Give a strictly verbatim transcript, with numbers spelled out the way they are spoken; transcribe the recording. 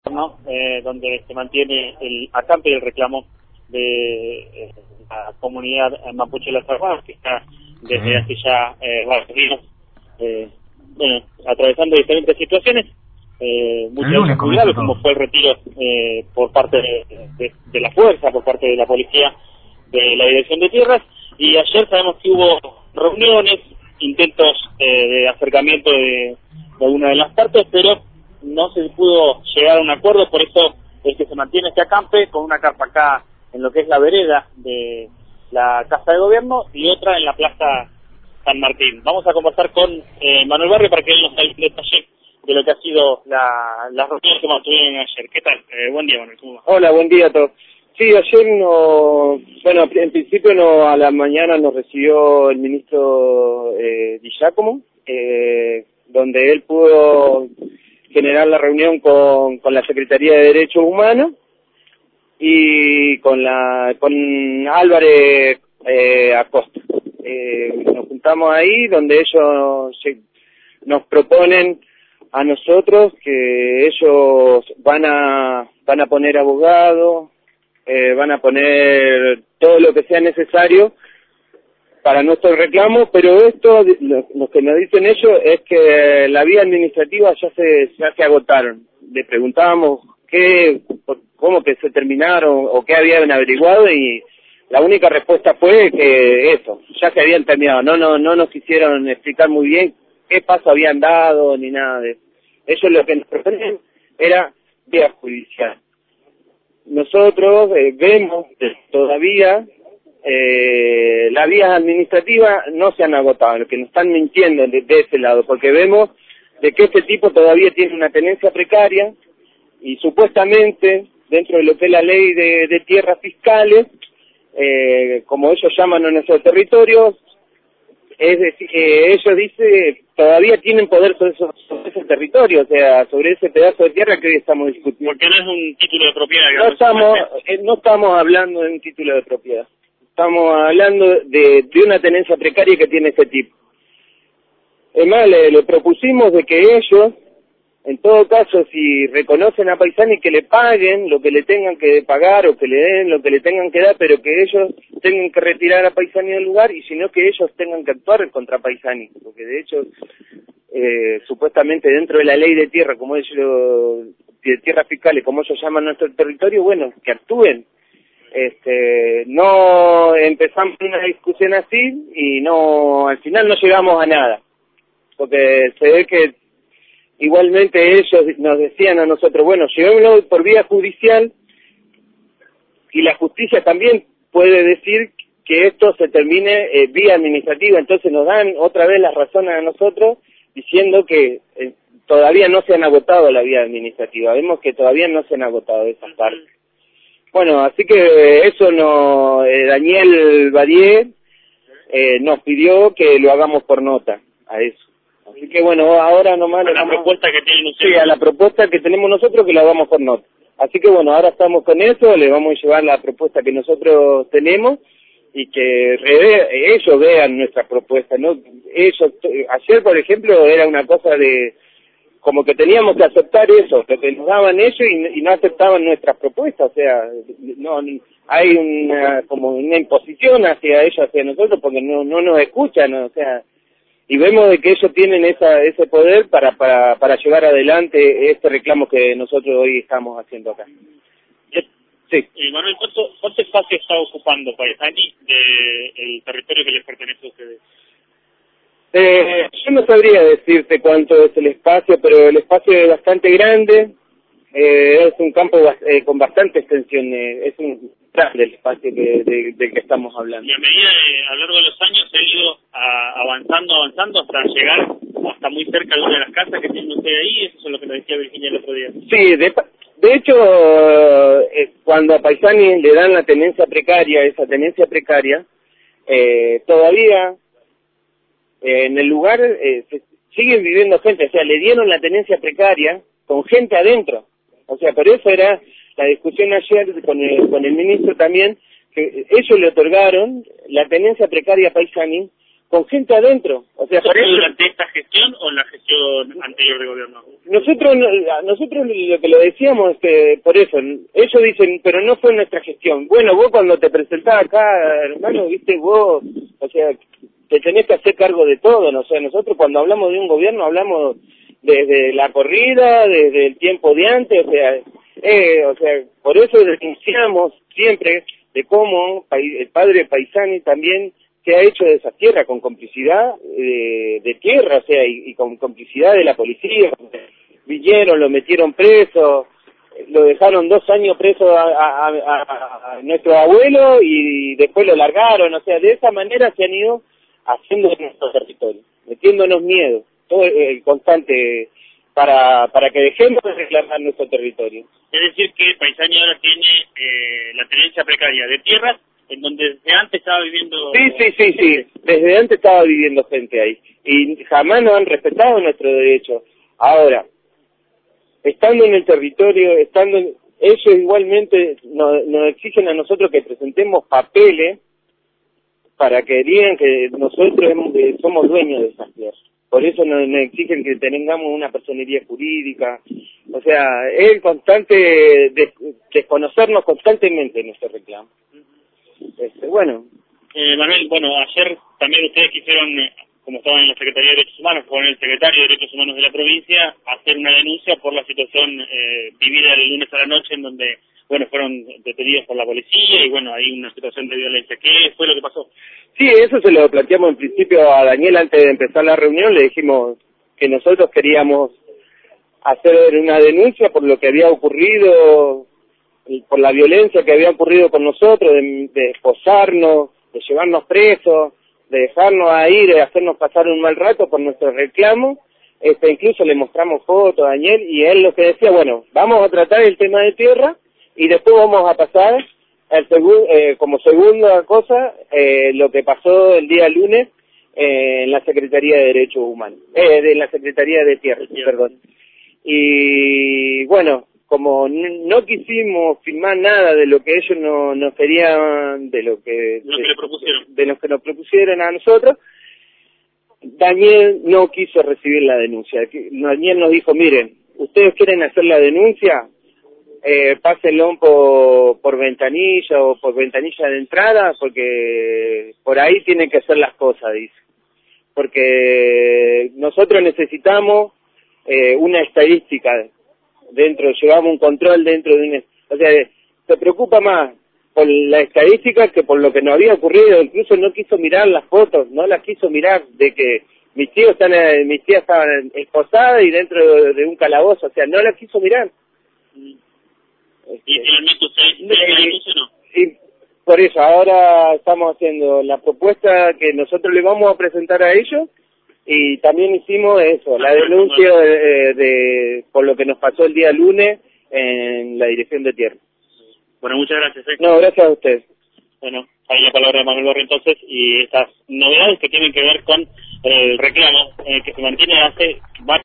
¿no? eh, donde se mantiene el acampe y el reclamo de eh, la comunidad mapuche de las Aguadas, que está desde hace ya eh, varios días eh, bueno, atravesando diferentes situaciones, eh, muchas muy graves, como fue el retiro eh, por parte de, de, de la fuerza, por parte de la policía de la Dirección de Tierras, y ayer sabemos que hubo reuniones, intentos eh, de acercamiento de, de alguna de las partes, pero no se pudo llegar a un acuerdo. Por eso es que se mantiene este acampe con una carpa acá en lo que es la vereda de la Casa de Gobierno y otra en la Plaza San Martín. Vamos a conversar con eh, Manuel Barrio para que él nos dé el detalle de lo que ha sido la, la reunión que mantuvieron ayer. ¿Qué tal? Eh, buen día, Manuel. ¿Cómo va? Hola, buen día a todos. Sí, ayer no, bueno, en principio no, a la mañana nos recibió el ministro eh, Di Giacomo, eh, donde él pudo generar la reunión con, con la Secretaría de Derechos Humanos y con la con Álvarez eh, Acosta. Eh, nos juntamos ahí donde ellos nos proponen a nosotros que ellos van a van a poner abogados, eh, van a poner todo lo que sea necesario para nuestro reclamo, pero esto, lo, lo que nos dicen ellos es que la vía administrativa ya se ya se agotaron. Le preguntábamos qué, cómo que se terminaron o qué habían averiguado y la única respuesta fue que eso, ya se habían terminado. No, no, no nos quisieron explicar muy bien qué paso habían dado ni nada de eso. Ellos lo que nos proponen era vía judicial. Nosotros eh, vemos que todavía eh, las vías administrativas no se han agotado, lo que nos están mintiendo de, de ese lado, porque vemos de que este tipo todavía tiene una tenencia precaria y supuestamente dentro de lo que es la ley de, de tierras fiscales, eh, como ellos llaman a nuestro territorio, es decir, eh, ellos dicen todavía tienen poder sobre, esos, sobre ese territorio, o sea, sobre ese pedazo de tierra que hoy estamos discutiendo. Porque no es un título de propiedad. No estamos, eh, no estamos hablando de un título de propiedad, estamos hablando de, de una tenencia precaria que tiene este tipo. Es más, le, le propusimos de que ellos, en todo caso, si reconocen a Paisani, que le paguen lo que le tengan que pagar o que le den lo que le tengan que dar, pero que ellos tengan que retirar a Paisani del lugar y si no que ellos tengan que actuar contra Paisani, porque de hecho, eh, supuestamente dentro de la ley de tierra, como ellos, de tierras fiscales, como ellos llaman nuestro territorio, bueno, que actúen. Este, no empezamos una discusión así y no, al final no llegamos a nada, porque se ve que igualmente ellos nos decían a nosotros, bueno, llevémoslo por vía judicial y la justicia también puede decir que esto se termine eh, vía administrativa, entonces nos dan otra vez las razones a nosotros diciendo que eh, todavía no se han agotado la vía administrativa, vemos que todavía no se han agotado esas partes. Bueno, así que eso no, eh, Daniel Badier eh, nos pidió que lo hagamos por nota a eso. Así que bueno, ahora nomás... A la vamos, propuesta que tienen ustedes. Sí, a la propuesta que tenemos nosotros que la hagamos por nota. Así que bueno, ahora estamos con eso, le vamos a llevar la propuesta que nosotros tenemos y que re, ellos vean nuestra propuesta, ¿no? Ellos, ayer por ejemplo era una cosa de... como que teníamos que aceptar eso, lo que nos daban ellos y, y no aceptaban nuestras propuestas, o sea, no hay una como una imposición hacia ellos, hacia nosotros, porque no no nos escuchan, o sea... y vemos de que ellos tienen esa, ese poder para, para, para llevar adelante este reclamo que nosotros hoy estamos haciendo acá. Sí. Y Manuel, ¿cuánto, cuánto espacio está ocupando Paisani del territorio que les pertenece a ustedes? Eh, yo no sabría decirte cuánto es el espacio, pero el espacio es bastante grande, eh, es un campo eh, con bastante extensión, eh, es un grande el espacio que, de, del que estamos hablando. Y a medida de, a lo largo de los años se ha ido a, avanzando, avanzando hasta llegar hasta muy cerca de una de las casas que tiene usted ahí, eso es lo que nos decía Virginia el otro día. Sí, de, de hecho, eh, cuando a Paisani le dan la tenencia precaria, esa tenencia precaria, eh, todavía eh, en el lugar eh, se, siguen viviendo gente, o sea, le dieron la tenencia precaria con gente adentro, o sea, por eso era la discusión ayer con el, con el ministro también, que ellos le otorgaron la tenencia precaria a Paisani con gente adentro. O sea, ¿Eso durante esta gestión o en la gestión anterior de gobierno? Nosotros, nosotros lo que lo decíamos, que por eso, ellos dicen, pero no fue nuestra gestión. Bueno, vos cuando te presentás acá, hermano, viste, vos, o sea, te tenés que hacer cargo de todo, ¿no? O sea, nosotros cuando hablamos de un gobierno hablamos desde la corrida, desde el tiempo de antes, o sea, eh, o sea, por eso denunciamos siempre de cómo el padre Paisani también se ha hecho de esa tierra con complicidad eh, de tierra, o sea, y, y con complicidad de la policía. Vinieron, lo metieron preso, lo dejaron dos años preso a, a, a, a nuestro abuelo y después lo largaron, o sea, de esa manera se han ido haciendo de nuestro territorio, metiéndonos miedo, todo el constante para para que dejemos de reclamar nuestro territorio. Es decir, que Paisani ahora tiene eh, la tenencia precaria de tierras en donde desde antes estaba viviendo... Sí, sí, sí, sí, desde antes estaba viviendo gente ahí y jamás nos han respetado nuestro derecho. Ahora, estando en el territorio, estando en, ellos igualmente nos, nos exigen a nosotros que presentemos papeles para que digan que nosotros hemos, eh, somos dueños de esas tierras. Por eso nos, nos exigen que tengamos una personería jurídica. O sea, es el constante, des, desconocernos constantemente en este reclamo. Este, bueno. Eh, Manuel, bueno, ayer también ustedes quisieron, eh, como estaban en la Secretaría de Derechos Humanos, con el secretario de Derechos Humanos de la provincia, hacer una denuncia por la situación eh, vivida el lunes a la noche en donde, bueno, fueron detenidos por la policía y, bueno, hay una situación de violencia. ¿Qué fue lo que pasó? Sí, eso se lo planteamos en principio a Daniel antes de empezar la reunión. Le dijimos que nosotros queríamos hacer una denuncia por lo que había ocurrido, por la violencia que había ocurrido con nosotros, de, de esposarnos, de llevarnos presos, de dejarnos ahí, de hacernos pasar un mal rato por nuestro reclamo. Este, incluso le mostramos fotos a Daniel y él lo que decía, bueno, vamos a tratar el tema de tierra y después vamos a pasar el segu eh, como segunda cosa eh, lo que pasó el día lunes eh, en la Secretaría de Derechos Humanos, eh, de la Secretaría de Tierra, perdón. Y bueno, como no quisimos firmar nada de lo que ellos no, nos querían, de lo que, lo que de, le propusieron. de lo que nos propusieron a nosotros, Daniel no quiso recibir la denuncia. Daniel nos dijo, miren, ustedes quieren hacer la denuncia, eh, pásenlo por, por ventanilla o por ventanilla de entrada, porque por ahí tienen que hacer las cosas, dice. Porque nosotros necesitamos eh, una estadística dentro, llevamos un control dentro de un... O sea, se preocupa más por la estadística que por lo que nos había ocurrido. Incluso no quiso mirar las fotos, no las quiso mirar de que mis tíos están, mis tías estaban esposadas y dentro de, de un calabozo, o sea, no las quiso mirar. ¿Y finalmente ustedes la denuncia o no? Y por eso, ahora estamos haciendo la propuesta que nosotros le vamos a presentar a ellos. Y también hicimos eso, la denuncia de, de por lo que nos pasó el día lunes en la Dirección de Tierra. Bueno, muchas gracias. ¿eh? No, gracias a usted. Bueno, ahí la palabra de Manuel Borri entonces, y estas novedades que tienen que ver con el reclamo eh, que se mantiene hace varios